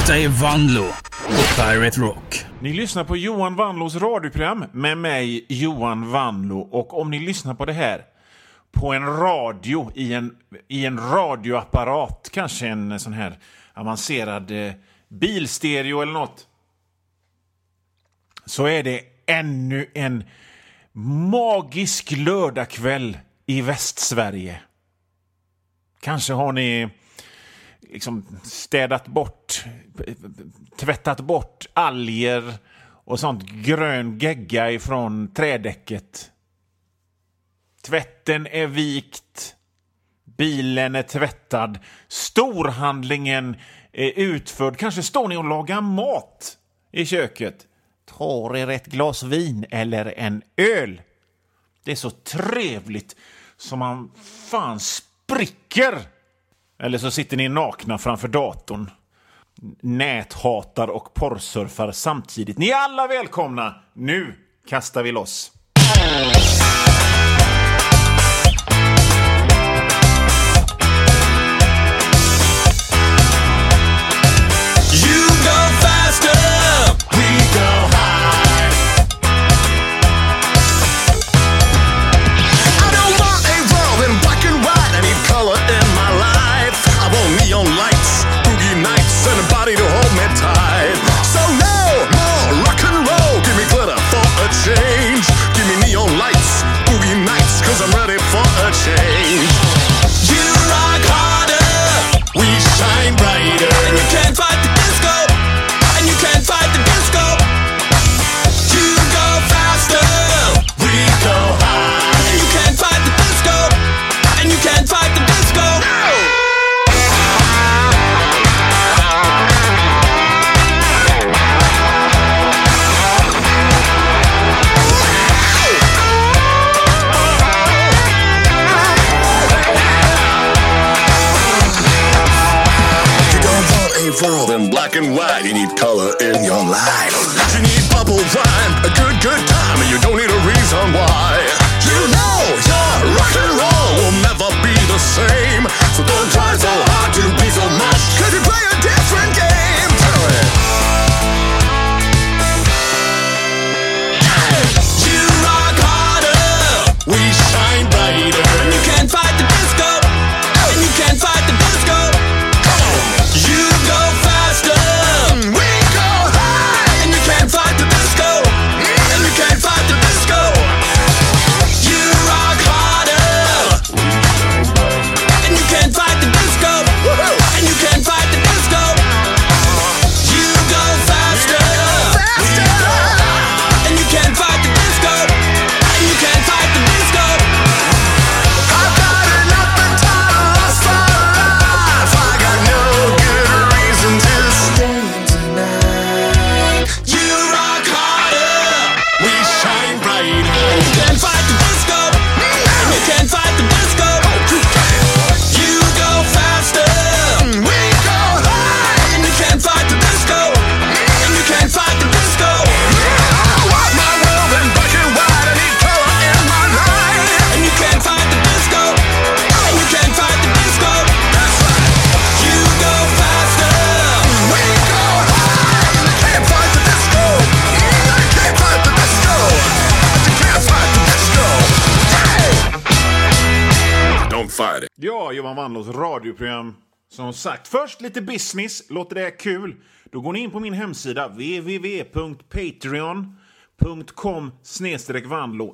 Detta är Vanlo på Pirate Rock. Ni lyssnar på Johan Vanlos radioprogram med mig, Johan Vanlo. Och om ni lyssnar på det här på en radio, i en radioapparat, kanske en sån här avancerad bilstereo eller något, så är det ännu en magisk lördagkväll i Västsverige. Kanske har ni liksom tvättat bort alger och sånt grön gegga ifrån trädäcket. Tvätten är vikt, bilen är tvättad, storhandlingen är utförd. Kanske står ni och lagar mat i köket. Tar er ett glas vin eller en öl. Det är så trevligt som man fan spricker. Eller så sitter ni nakna framför datorn, näthatar och porrsurfar samtidigt. Ni är alla välkomna. Nu kastar vi loss. You go faster, we go high. I don't want a world in black and white. I need color in my life. I want neon lights, boogie nights, and a body to hold me tight. So no more rock and roll. Give me glitter for a change. Give me neon lights, boogie nights, 'cause I'm ready for a change. You rock harder, we shine brighter. And you can't fight the disco, and you can't fight the disco. You go faster, we go high. And you can't fight the disco, and you can't fight the disco. World in black and white, you need color in your life. You need bubble wine, a good time, and you don't need a reason why. You know your rock and roll will never be the same. So don't try so hard to be so much, 'cause you play a different game. Tell it. You rock harder, we shine brighter. And you can't fight the disco, and you can't fight the disco. You go faster, we go high, and you can't fight the disco, and you can't fight the disco. You rock harder, and you can't fight the disco, and you can't fight the disco. You go faster, and you can't fight the disco, and you can't fight the disco. I've got enough time lost for life. I got no good reason to stay tonight. You rock harder, we shine brighter. You can't fight the disco, and you can't fight the disco. You go faster, we go high, and you can't fight the disco, and you can't fight the disco. I want my world in black and white, I need color in my life. And you can't fight the disco, and you can't fight the disco. That's right. You go faster, we go high. You can't fight the disco, you can't fight the disco. You can't fight the disco. Don't fight it. Ja, Johan Vanlos radioprogram. Som sagt, först lite business. Låter det kul? Då går ni in på min hemsida www.patreon.com/vanlo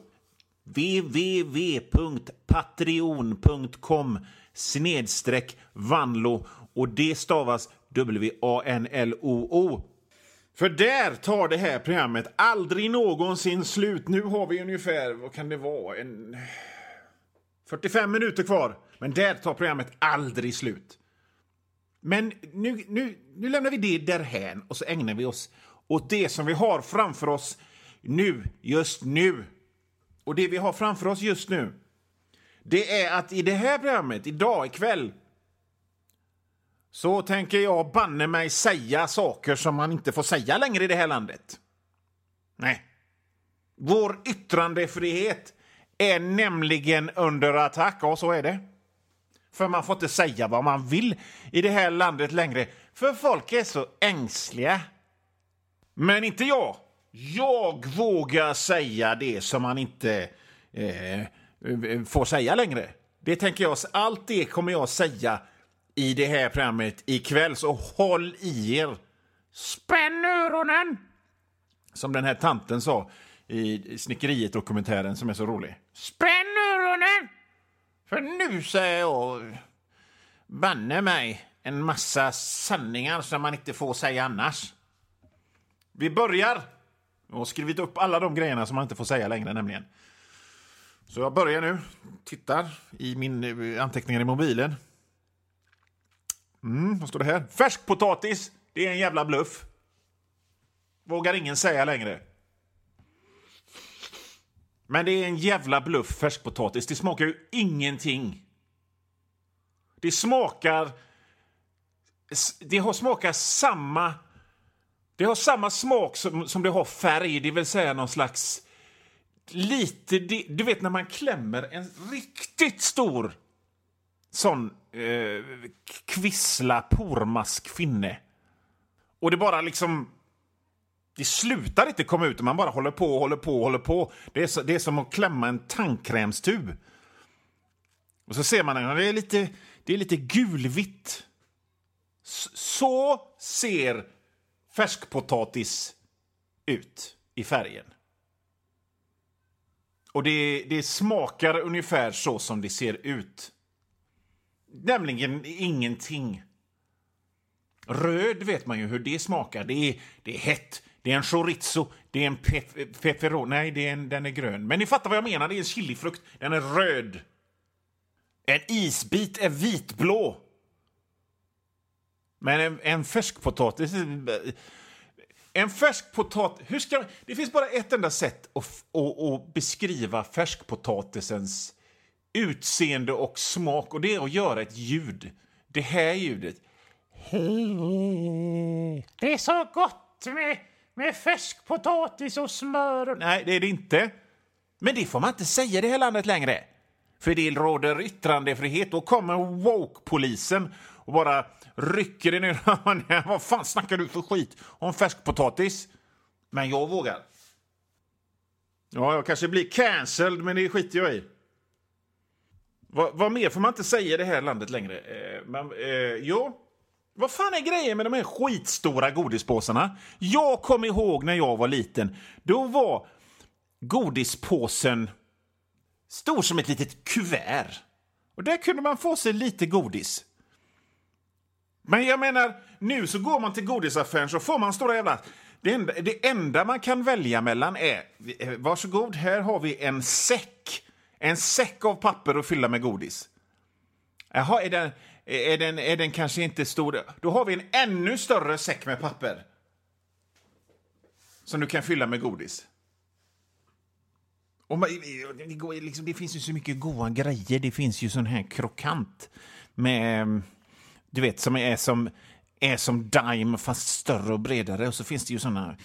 www.patreon.com/vanlo. Och det stavas WANLOO. För där tar det här programmet aldrig någonsin slut. Nu har vi ungefär, vad kan det vara, 45 minuter kvar. Men där tar programmet aldrig slut. Men nu lämnar vi det därhän och så ägnar vi oss åt det som vi har framför oss nu, just nu. Och det vi har framför oss just nu, det är att i det här programmet, idag, ikväll, så tänker jag banne mig säga saker som man inte får säga längre i det här landet. Nej. Vår yttrandefrihet är nämligen under attack, och så är det. För man får inte säga vad man vill i det här landet längre. För folk är så ängsliga. Men inte jag. Jag vågar säga det som man inte får säga längre. Det tänker jag. Allt det kommer jag säga i det här programmet ikväll. Så håll i er. Spänn öronen! Som den här tanten sa i Snickeriet-dokumentären som är så rolig. Spänn öronen! För nu säger jag banne mig en massa sanningar som man inte får säga annars. Vi börjar. Jag har skrivit upp alla de grejerna som man inte får säga längre nämligen. Så jag börjar nu. Tittar i min anteckningar i mobilen. Vad står det här? Färskpotatis. Det är en jävla bluff. Vågar ingen säga längre. Men det är en jävla bluff, färskpotatis. Det smakar ju ingenting. Det har smakat samma... Det har samma smak som det har färg. Det vill säga någon slags... Lite... Du vet när man klämmer en riktigt stor sån kvissla pormaskfinne. Och det bara liksom... Det slutar inte komma ut och man bara håller på. Det är som att klämma en tandkrämstub. Och så ser man att det är lite gulvitt. Så ser färskpotatis ut i färgen. Och det smakar ungefär så som det ser ut. Nämligen ingenting. Röd vet man ju hur det smakar. Det är hett. Det är en chorizo. Det är en pepperoni. Nej, den är grön. Men ni fattar vad jag menar. Det är en chilifrukt. Den är röd. En isbit är vitblå. Men en färskpotatis... En färskpotatis... Det finns bara ett enda sätt att beskriva färskpotatisens utseende och smak. Och det är att göra ett ljud. Det här ljudet. Det är så gott med färskpotatis och smör. Nej, det är det inte. Men det får man inte säga i det här landet längre. För det råder yttrandefrihet. Då kommer woke-polisen och bara rycker det ner. Vad fan snackar du för skit om färskpotatis? Men jag vågar. Ja, jag kanske blir cancelled, men det skiter jag i. Vad mer får man inte säga i det här landet längre? Jo. Vad fan är grejen med de här skitstora godispåsarna? Jag kommer ihåg när jag var liten. Då var godispåsen stor som ett litet kuvert. Och där kunde man få sig lite godis. Men jag menar, nu så går man till godisaffären så får man stora jävla... Det enda man kan välja mellan är... Varsågod, här har vi en säck. En säck av papper att fylla med godis. Jaha, är den kanske inte stor? Då har vi en ännu större säck med papper. Som du kan fylla med godis. Och det finns ju så mycket goda grejer. Det finns ju sån här krokant. Med, du vet, som är som Daim fast större och bredare. Och så finns det ju såna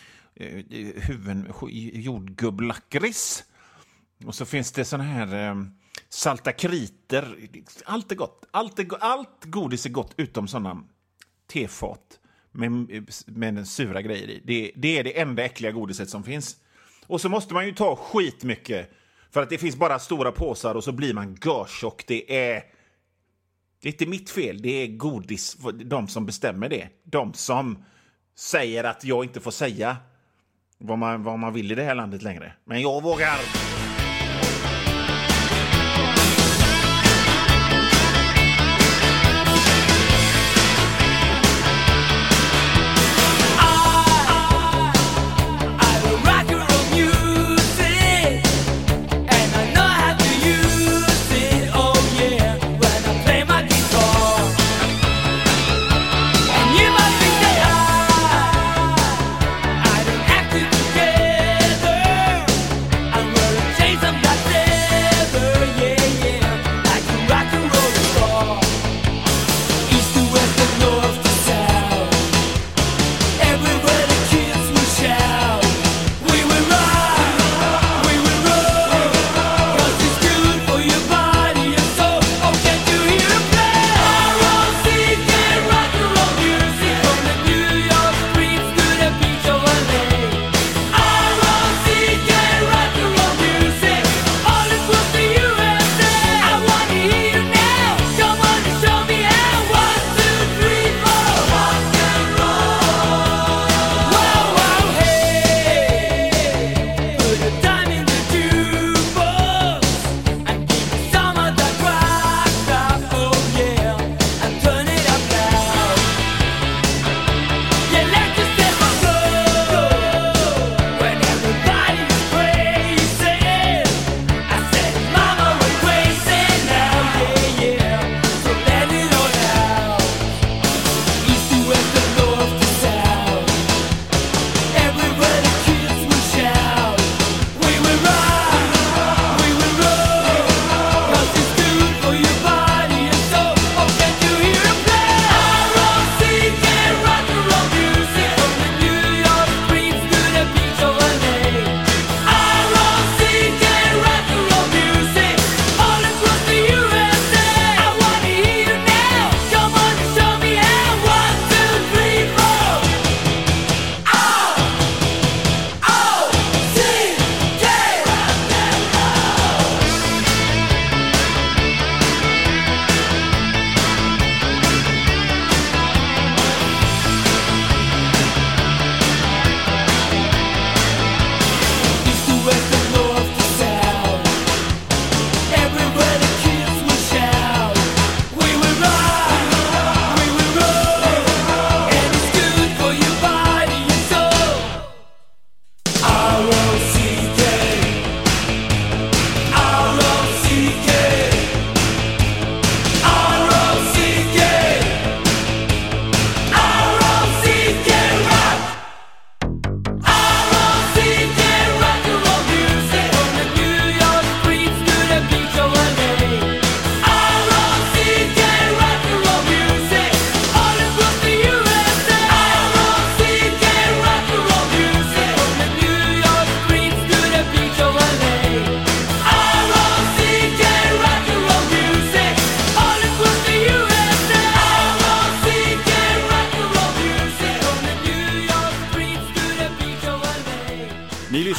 jordgubblakrits. Och så finns det såna här... salta kriter. Allt är gott. Allt godis är gott utom såna tefat med den sura grejer i. Det är det enda äckliga godiset som finns. Och så måste man ju ta skit mycket för att det finns bara stora påsar och så blir man görtjock. Det är inte mitt fel. Det är godis, de som bestämmer det. De som säger att jag inte får säga vad man vill i det här landet längre. Men jag vågar.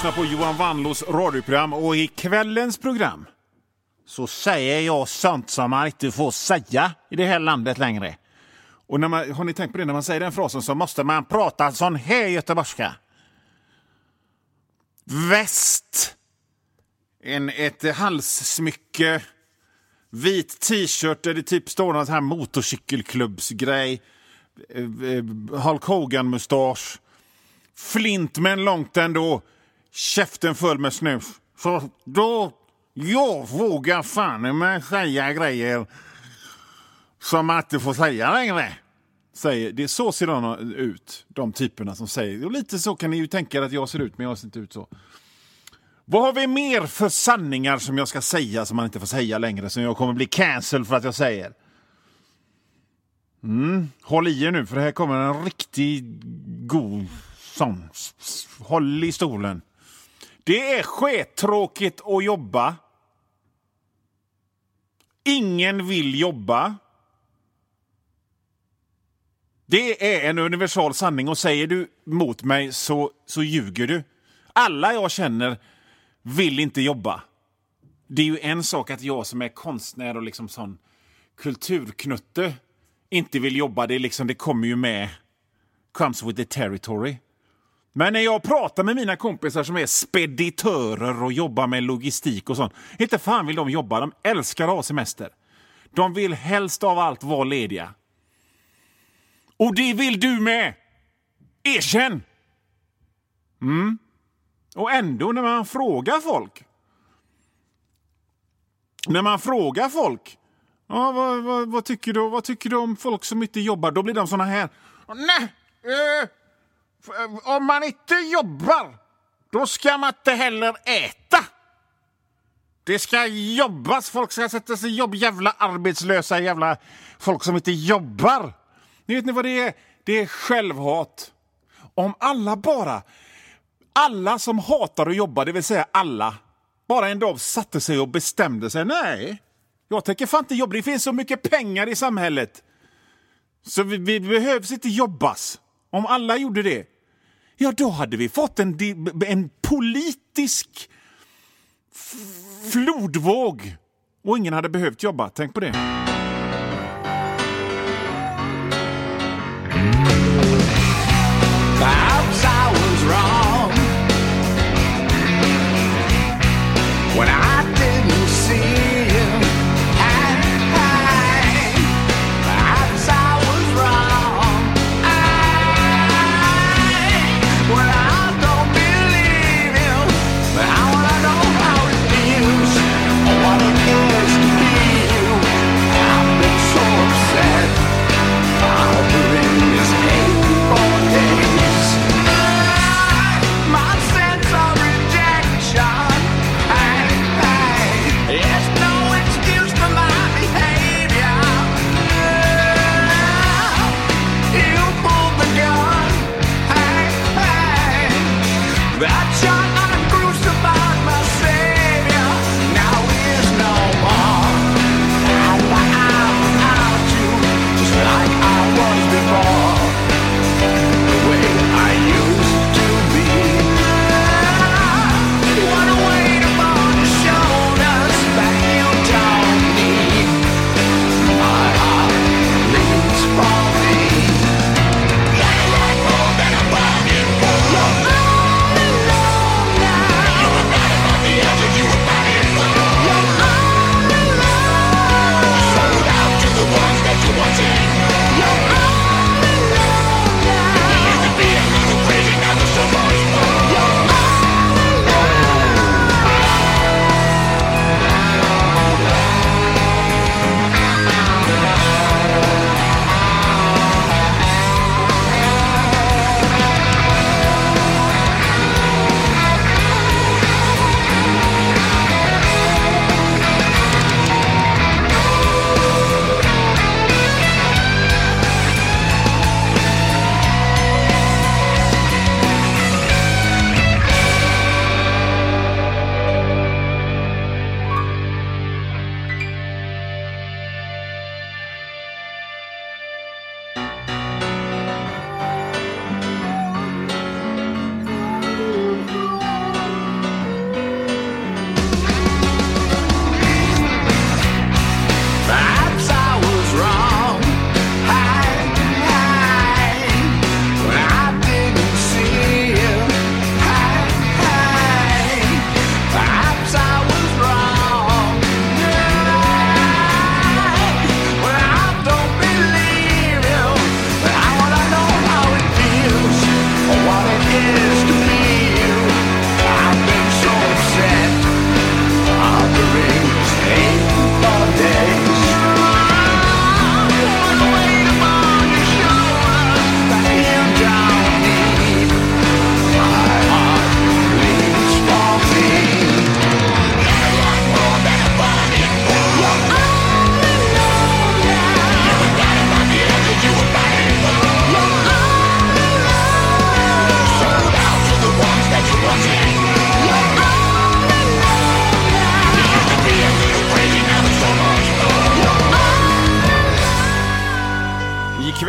lyssnar på Johan Wanlås radioprogram, och i kvällens program så säger jag sånt som man inte får säga i det här landet längre. Och har ni tänkt på det, när man säger den frasen så måste man prata sån här göteborgska. Väst. Ett halssmycke. Vit t-shirt där det typ står någon här motorcykelklubbsgrej. Hulk Hogan-mustasch. Flintmän långt ändå. Käften full med snus. Så då, jag vågar fan med säga grejer som man inte får säga längre. Det är så ser de ut, de typerna som säger. Och lite så kan ni ju tänka att jag ser ut, men jag ser inte ut så. Vad har vi mer för sanningar som jag ska säga som man inte får säga längre, som jag kommer bli cancel för att jag säger? Håll i er nu, för det här kommer en riktigt god sån. Håll i stolen. Det är skittråkigt att jobba. Ingen vill jobba. Det är en universal sanning, och säger du mot mig så ljuger du. Alla jag känner vill inte jobba. Det är ju en sak att jag som är konstnär och liksom sån kulturknutte inte vill jobba. Det är liksom, det kommer ju med, comes with the territory. Men när jag pratar med mina kompisar som är speditörer och jobbar med logistik och sånt, inte fan vill de jobba. De älskar att ha semester. De vill helst av allt vara lediga. Och det vill du med. Erkänn. Och ändå när man frågar folk, ja, vad tycker du om folk som inte jobbar? Då blir de såna här. Nej, om man inte jobbar, då ska man inte heller äta. Det ska jobbas, folk ska sätta sig i jobb, jävla arbetslösa, jävla folk som inte jobbar. Ni vet ni vad det är? Det är självhat. Om alla som hatar att jobba, det vill säga alla, bara en dag satte sig och bestämde sig. Nej, jag tänker fan inte jobba. Det finns så mycket pengar i samhället. Så vi behövs inte jobbas. Om alla gjorde det, ja, då hade vi fått en politisk flodvåg. Och ingen hade behövt jobba. Tänk på det. Perhaps I was wrong when I didn't see you. Perhaps I was wrong when I don't believe you. But I wanna know how it feels, or what it is to be you.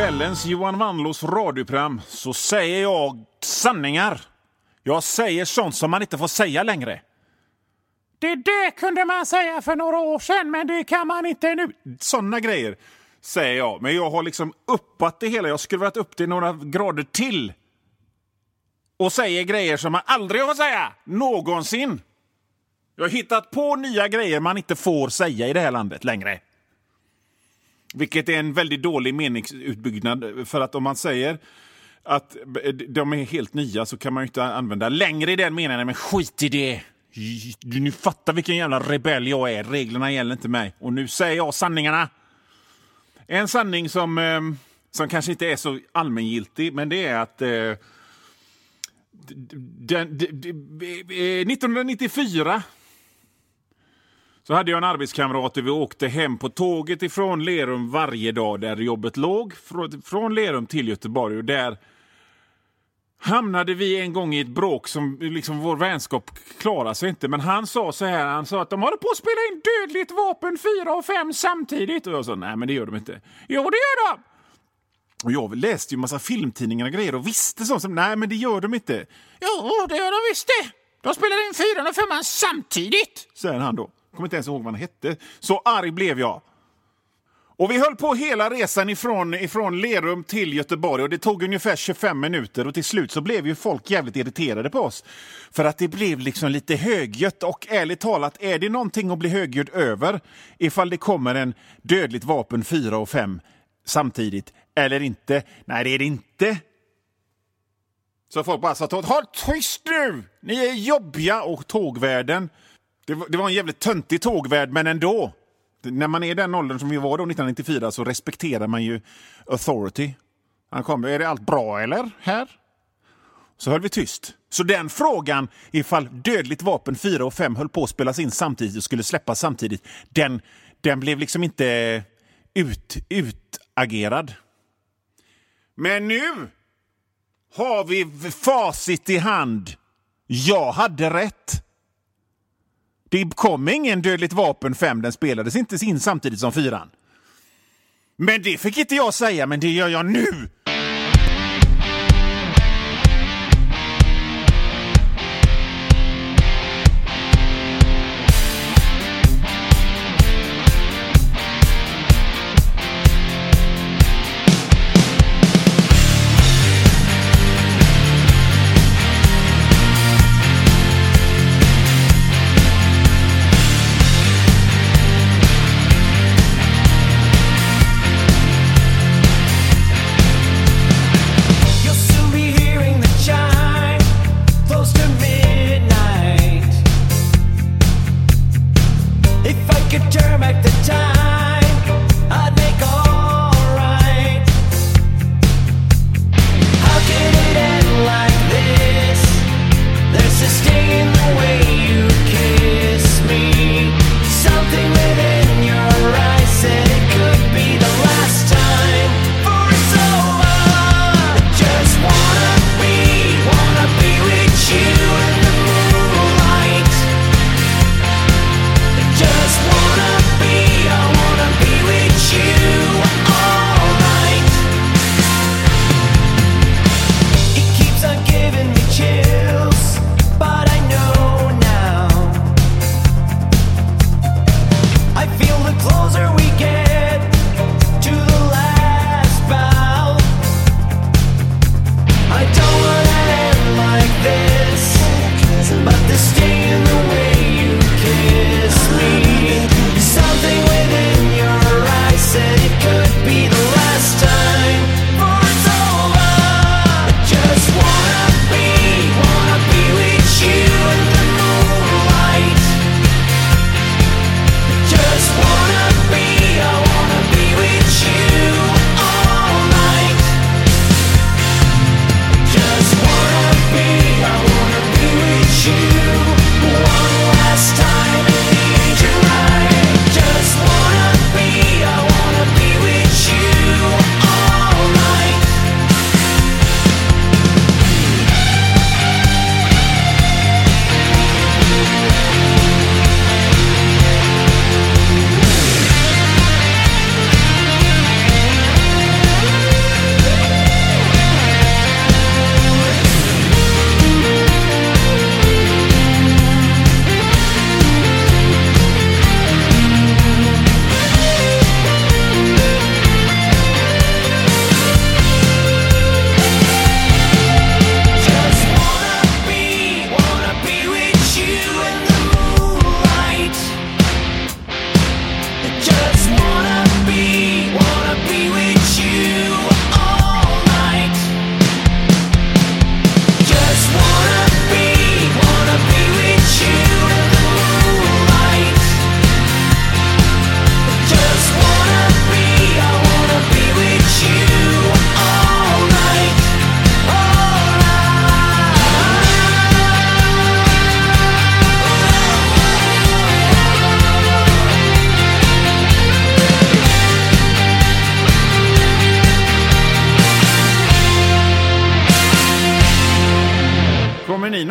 kvällens Johan Wanlås radioprogram så säger jag sanningar. Jag säger sånt som man inte får säga längre. Det kunde man säga för några år sedan, men det kan man inte nu. Såna grejer säger jag. Men jag har liksom uppat det hela. Jag har skruvat upp det några grader till. Och säger grejer som man aldrig får säga. Någonsin. Jag har hittat på nya grejer man inte får säga i det här landet längre. Vilket är en väldigt dålig meningsutbyggnad. För att om man säger att de är helt nya så kan man ju inte använda längre i den meningen. Men skit i det. Nu fattar vilken jävla rebell jag är. Reglerna gäller inte mig. Och nu säger jag sanningarna. En sanning som kanske inte är så allmängiltig. Men det är att 1994 så hade jag en arbetskamrat och vi åkte hem på tåget ifrån Lerum varje dag där jobbet låg. Från Lerum till Göteborg. Och där hamnade vi en gång i ett bråk som liksom vår vänskap klarade sig inte. Men han sa så här, han sa att de håller på att spela in Dödligt vapen 4 och 5 samtidigt. Och jag sa, nej men det gör de inte. Jo, det gör de! Och jag läste ju massa filmtidningar och grejer och visste sånt som, nej men det gör de inte. Jo, det gör de visst det. De spelar in 4 och 5 samtidigt, säger han då. Kommer inte ens ihåg vad han hette. Så arg blev jag. Och vi höll på hela resan ifrån Lerum till Göteborg. Och det tog ungefär 25 minuter. Och till slut så blev ju folk jävligt irriterade på oss. För att det blev liksom lite högljutt. Och ärligt talat, är det någonting att bli högljudd över ifall det kommer en Dödligt vapen 4 och 5 samtidigt eller inte? Nej, det är det inte. Så folk bara sa, håll tyst nu! Ni är jobbiga. Och tågvärden, det var en jävligt töntig tågvärd, men ändå. När man är den åldern som vi var då 1994 så respekterar man ju authority. Han kom, är det allt bra eller här? Så höll vi tyst. Så den frågan, ifall Dödligt vapen 4 och 5 höll på att spelas in samtidigt och skulle släppas samtidigt, den blev liksom inte utagerad. Men nu har vi facit i hand. Jag hade rätt. Det kom ingen Dödligt vapen 5, den spelades inte in samtidigt som 4. Men det fick inte jag säga, men det gör jag nu.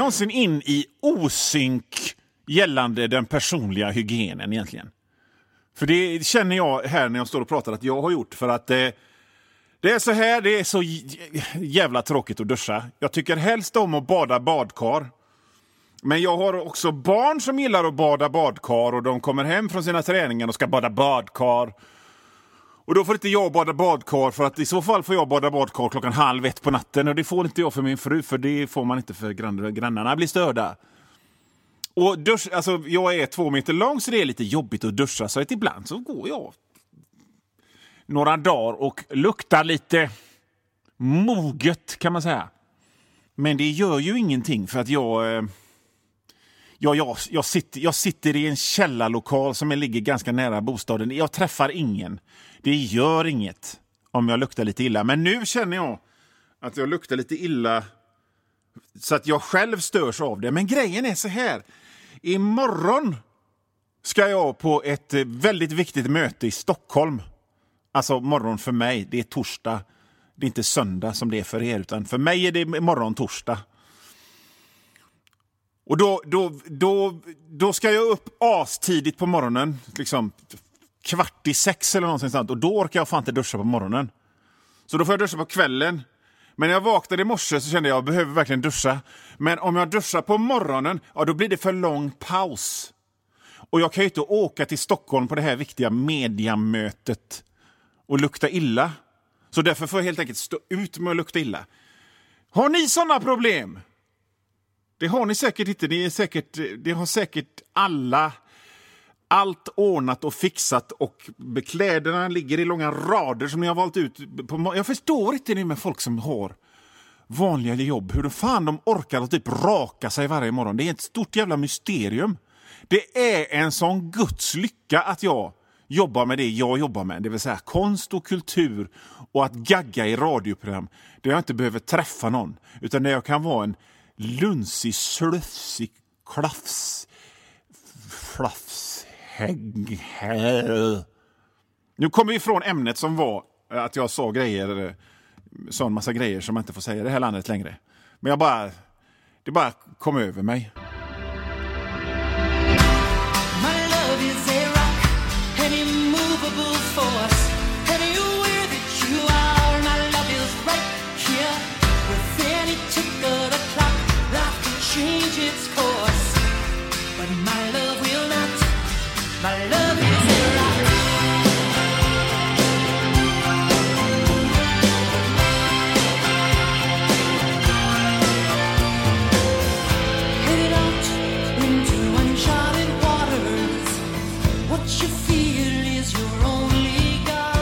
någonsin in i osynk gällande den personliga hygienen egentligen? För det känner jag här när jag står och pratar att jag har gjort, för att det är så här, det är så jävla tråkigt att duscha. Jag tycker helst om att bada badkar. Men jag har också barn som gillar att bada badkar, och de kommer hem från sina träningar och ska bada badkar. Och då får inte jag bada badkar, för att i så fall får jag bada badkar 1:30 på natten, och det får inte jag för min fru, för det får man inte för grannarna blir störda. Och alltså, jag är 2 meter lång, så det är lite jobbigt att duscha, så att ibland så går jag några dagar och luktar lite moget, kan man säga. Men det gör ju ingenting, för att jag sitter i en källarlokal som ligger ganska nära bostaden. Jag träffar ingen. Det gör inget om jag luktar lite illa. Men nu känner jag att jag luktar lite illa så att jag själv störs av det. Men grejen är så här. Imorgon ska jag på ett väldigt viktigt möte i Stockholm. Alltså morgon för mig, det är torsdag. Det är inte söndag som det är för er, utan för mig är det morgon torsdag. Och då ska jag upp astidigt på morgonen, liksom 5:45 eller någonting sånt. Och då orkar jag fan inte duscha på morgonen. Så då får jag duscha på kvällen. Men när jag vaknade i morse så kände jag behöver verkligen duscha. Men om jag duschar på morgonen, ja, då blir det för lång paus. Och jag kan ju inte åka till Stockholm på det här viktiga mediamötet och lukta illa. Så därför får jag helt enkelt stå ut med att lukta illa. Har ni sådana problem? Det har ni säkert inte. Det har säkert allt ordnat och fixat, och bekläderna ligger i långa rader som ni har valt ut. Jag förstår inte det med folk som har vanliga jobb. Hur fan de orkar att typ raka sig varje morgon. Det är ett stort jävla mysterium. Det är en sån Guds lycka att jag jobbar med det jag jobbar med. Det vill säga konst och kultur och att gagga i radioprogram. Där jag inte behöver träffa någon. Utan där jag kan vara en lunsig, slufsig, Nu kommer vi ifrån ämnet som var att jag sa en massa grejer som man inte får säga i det här landet längre. Men det bara kom över mig. What you feel is your only guide.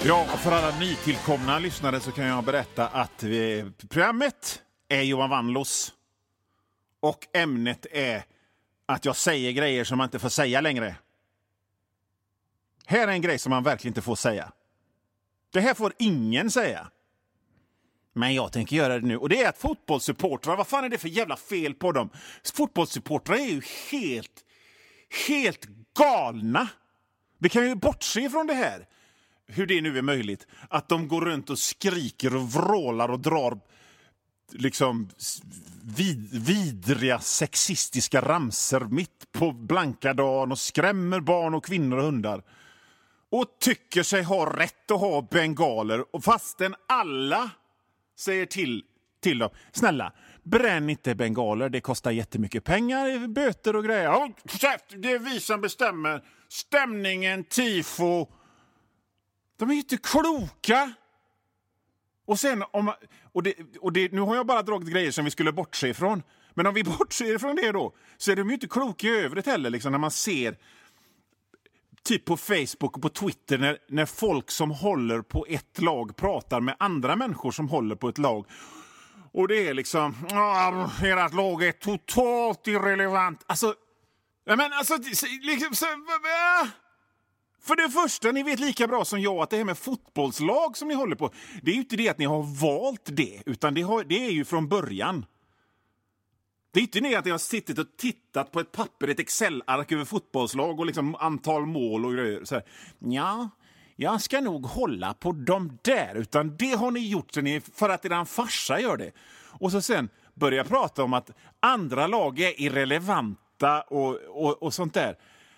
Ja, för alla nytillkomna lyssnare så kan jag berätta att programmet är Johan Vanlos. Och ämnet är att jag säger grejer som man inte får säga längre. Här är en grej som man verkligen inte får säga. Det här får ingen säga. Men jag tänker göra det nu. Och det är att fotbollssupportrar, vad fan är det för jävla fel på dem? Fotbollssupportrar är ju helt galna. Vi kan ju bortse från det här. Hur det nu är möjligt. Att de går runt och skriker och vrålar och drar liksom vidriga sexistiska ramser mitt på blanka dagen och skrämmer barn och kvinnor och hundar. Och tycker sig ha rätt att ha bengaler. Och fastän alla säger till dem, snälla, bränn inte bengaler, det kostar jättemycket pengar, böter och grejer. Ja, det är vi som bestämmer. Stämningen, tifo. De är ju inte kloka. Och sen nu har jag bara dragit grejer som vi skulle bortse ifrån. Men om vi bortser ifrån det då, så är de ju inte kloka i övrigt heller. Liksom, när man ser typ på Facebook och på Twitter när folk som håller på ett lag pratar med andra människor som håller på ett lag. Och det är liksom, ert lag är totalt irrelevant. Alltså, för det första, ni vet lika bra som jag att det här med fotbollslag som ni håller på, det är ju inte det att ni har valt det, utan det är ju från början. Det är inte det att jag har suttit och tittat på ett papper, ett Excel-ark över fotbollslag och liksom antal mål och grejer. Så här, ja, jag ska nog hålla på dem där, utan det har ni gjort för att eran farsa gör det. Och så sen börja prata om att andra lag är irrelevanta och sånt där.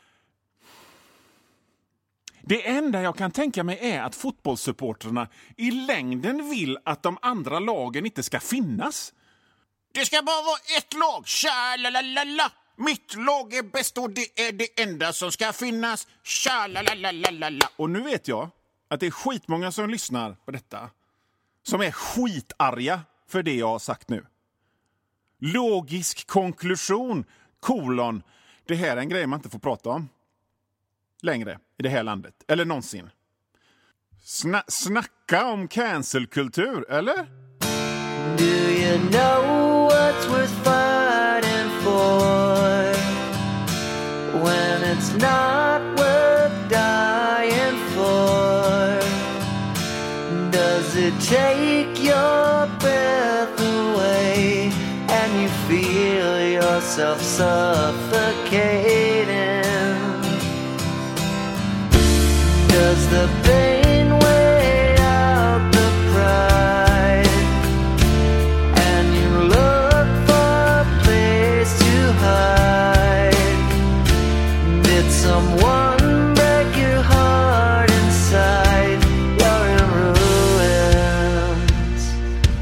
Det enda jag kan tänka mig är att fotbollssupporterna i längden vill att de andra lagen inte ska finnas. Det ska bara vara ett lag. Tja-la-la-la-la. Mitt lag är bäst och det är det enda som ska finnas. Tja-la-la-la-la-la. Och nu vet jag att det är skitmånga som lyssnar på detta som är skitarga för det jag har sagt nu. Logisk konklusion, : det här är en grej man inte får prata om längre i det här landet. Eller någonsin. Snacka om cancelkultur, eller? Do you know what's worth fighting for when it's not worth dying for? Does it take your breath away and you feel yourself suffocating? Does the pain weigh out the pride and you look for a place to hide? Did someone break your heart inside? You're in ruins.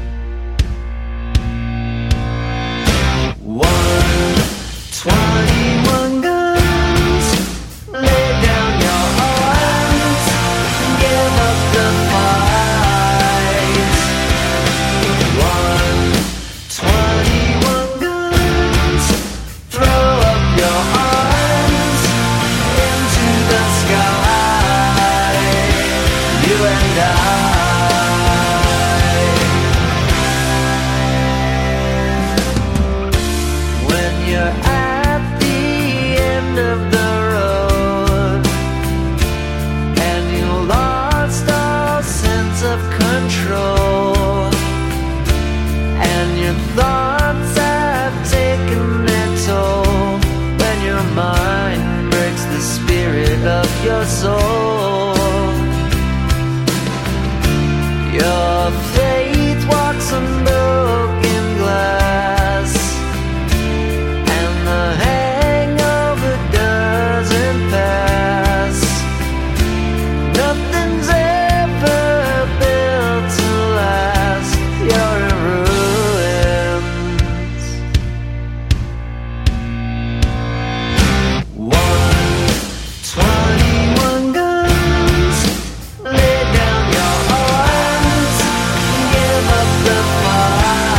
121 guns, lay down your arms, give up the fight. 121 guns, throw up your arms into the sky. You and I. When you're at the end of the road and you lost all sense of control and your thoughts have taken their toll, when your mind breaks the spirit of your soul, your faith walks on broken glass and the hangover doesn't pass. Nothing's ever built to last. You're in ruins. 121 guns, lay down your arms, give up the fight.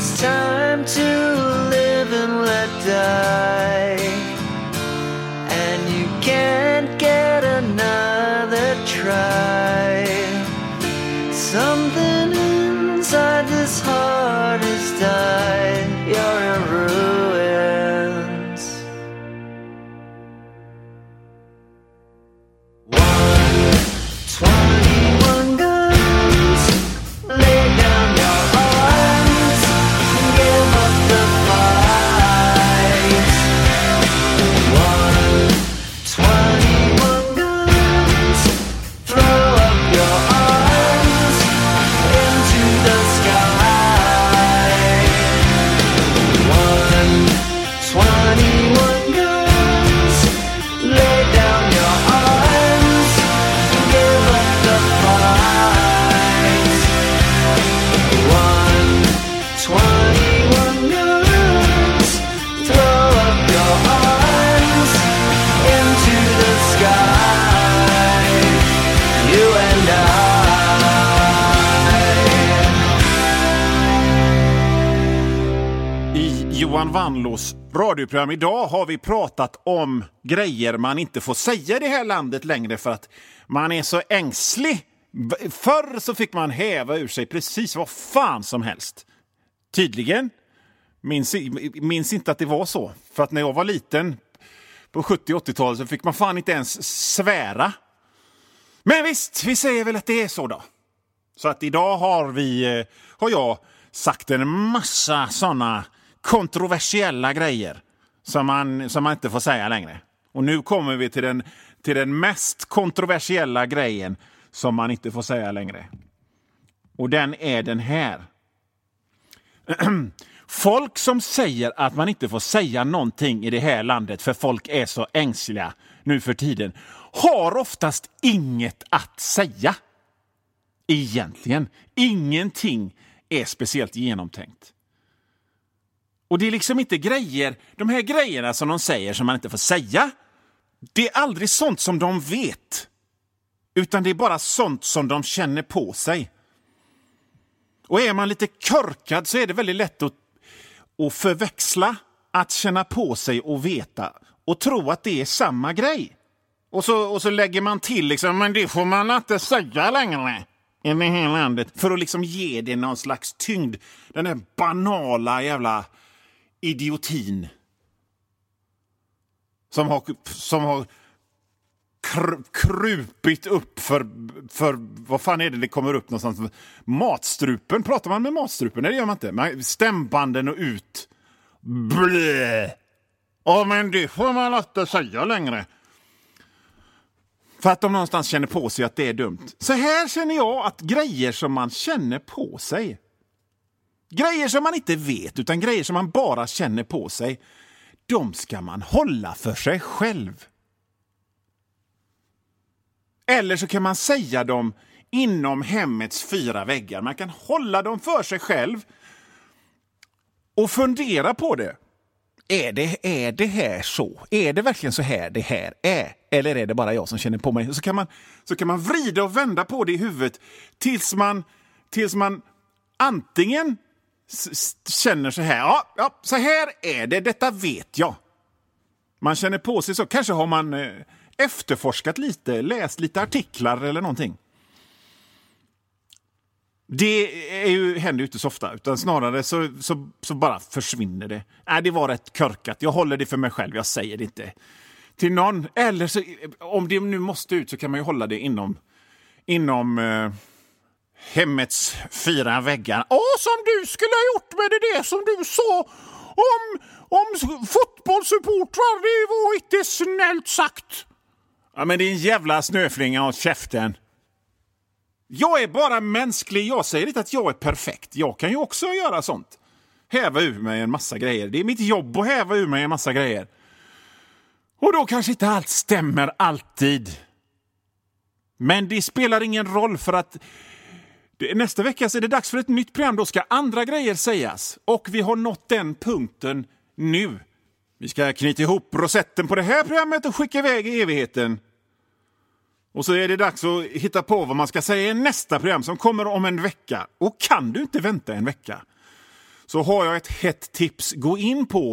It's time to live and let die, and you can't get another try. Something inside this heart has died. You're in ruins. 121 guns. Lay down your arms and give up the fight. 121 guns. Throw up your arms into the sky. 121 guns. Lay down your arms and give up the fight. 121 guns. Throw up your arms into the sky. You and I. I Johan Wanlås radioprogram idag har vi pratat om grejer man inte får säga i det här landet längre för att man är så ängslig. Förr så fick man häva ur sig precis vad fan som helst. Tydligen. Minns inte att det var så. För att när jag var liten på 70-80-talet så fick man fan inte ens svära. Men visst, vi säger väl att det är så då. Så att idag har jag sagt en massa såna kontroversiella grejer som man inte får säga längre. Och nu kommer vi till den mest kontroversiella grejen som man inte får säga längre. Och den är den här. Folk som säger att man inte får säga någonting i det här landet för folk är så ängsliga nu för tiden har oftast inget att säga. Egentligen. Ingenting är speciellt genomtänkt. Och det är liksom inte de här grejerna som de säger som man inte får säga. Det är aldrig sånt som de vet. Utan det är bara sånt som de känner på sig. Och är man lite körkad så är det väldigt lätt att förväxla att känna på sig och veta. Och tro att det är samma grej. Och så lägger man till liksom, men det får man inte säga längre i det här landet. För att liksom ge det någon slags tyngd. Den här banala jävla idiotin. Som har krupit upp för vad fan är det kommer upp någonstans? Matstrupen. Pratar man med matstrupen? Nej, det gör man inte. Stämbanden och ut. Blä. Men det får man inte säga längre. För att de någonstans känner på sig att det är dumt. Så här känner jag att grejer som man känner på sig. Grejer som man inte vet utan grejer som man bara känner på sig. De ska man hålla för sig själv. Eller så kan man säga dem inom hemmets 4 väggar. Man kan hålla dem för sig själv och fundera på det. Är det här så? Är det verkligen så här det här är? Eller är det bara jag som känner på mig? Så kan man vrida och vända på det i huvudet tills man antingen känner så här. Ja, så här är det. Detta vet jag. Man känner på sig så. Kanske har man efterforskat lite, läst lite artiklar eller någonting. Det händer ju inte så ofta, utan snarare så bara försvinner det. Det var rätt körkat. Jag håller det för mig själv, jag säger det inte till någon. Eller så, om det nu måste ut så kan man ju hålla det inom hemmets 4 väggar. Som du skulle ha gjort med det som du sa om fotbollssupportrar, det var inte snällt sagt. Ja, men det är en jävla snöflinga åt käften. Jag är bara mänsklig. Jag säger inte att jag är perfekt. Jag kan ju också göra sånt. Häva ur mig en massa grejer. Det är mitt jobb att häva ur mig en massa grejer. Och då kanske inte allt stämmer alltid. Men det spelar ingen roll för att nästa vecka så är det dags för ett nytt program. Då ska andra grejer sägas. Och vi har nått den punkten nu. Vi ska knyta ihop rosetten på det här programmet och skicka iväg i evigheten. Och så är det dags att hitta på vad man ska säga i nästa program som kommer om en vecka. Och kan du inte vänta en vecka så har jag ett hett tips. Gå in på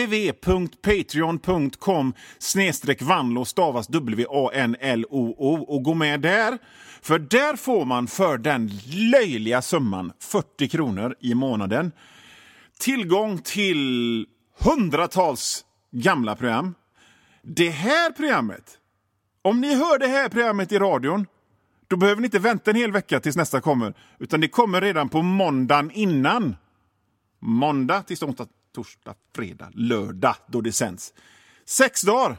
www.patreon.com/Vanlo, stavas WANLOO, och gå med där. För där får man för den löjliga summan 40 kronor i månaden tillgång till hundratals gamla program. Det här programmet, om ni hör det här programmet i radion, då behöver ni inte vänta en hel vecka tills nästa kommer, utan det kommer redan på måndagen innan. Måndag, tisdag, onsdag, torsdag, fredag, lördag, då det sänds. 6 dagar.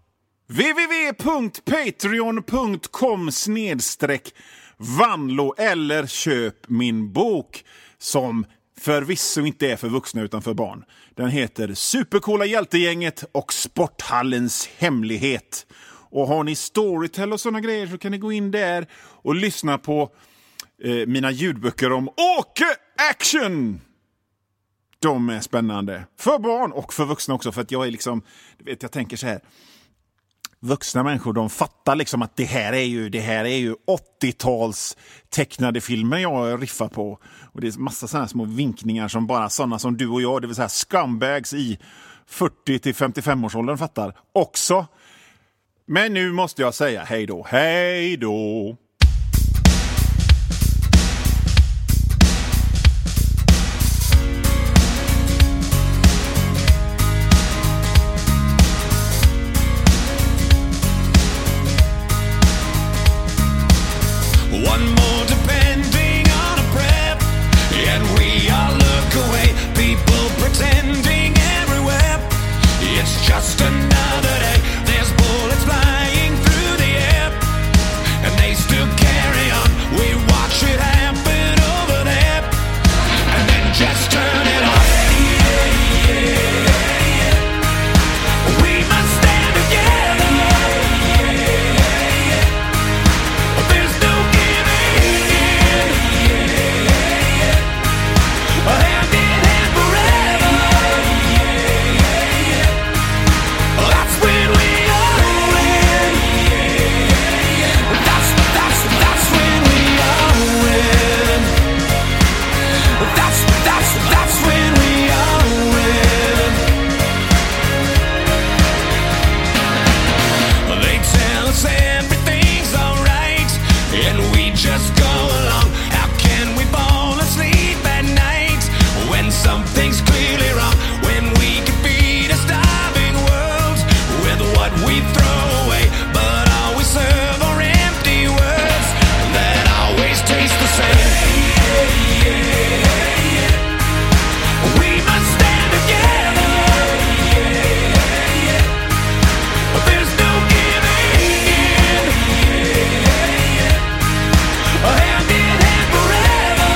www.patreon.com/Vanlo eller köp min bok som förvisso inte är för vuxna utan för barn. Den heter Supercoola hjältegänget och Sporthallens hemlighet. Och har ni Storytel och såna grejer så kan ni gå in där och lyssna på mina ljudböcker om Åke Action. De är spännande. För barn och för vuxna också. För att jag är liksom, jag tänker så här. Vuxna människor, de fattar liksom att det här är ju 80-tals tecknade filmer jag riffar på. Och det är massa sådana små vinkningar som bara sådana som du och jag, det vill säga scumbags i 40-55-årsåldern fattar också. Men nu måste jag säga hej då. Hej då! One more depending on a prayer, and we all look away. People pretending everywhere. It's just another day. There's bullets flying through the air, and they still carry on. We watch it happen over there, and then just turn it off. We must stand together. There's no hand in hand forever. That's when we all win. That's when we all win. That's when we all win. They tell us everything's alright, and we just go along. How can we fall asleep at night when something's clearly wrong? When we can feed a starving world with what we throw away, but all we serve are empty words that always taste the same. We must stand together. There's no giving in. Hand in hand forever.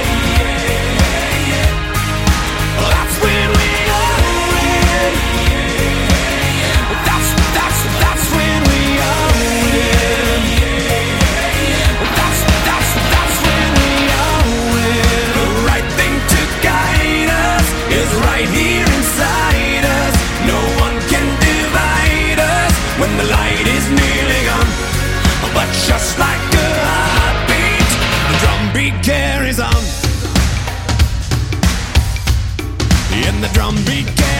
That's when we all win. That's when we all win. That's when we all win. The right thing to guide us is right here inside us. No one can divide us when the light is nearly gone. But just like a heartbeat, the drumbeat carries on. And the drumbeat carries on.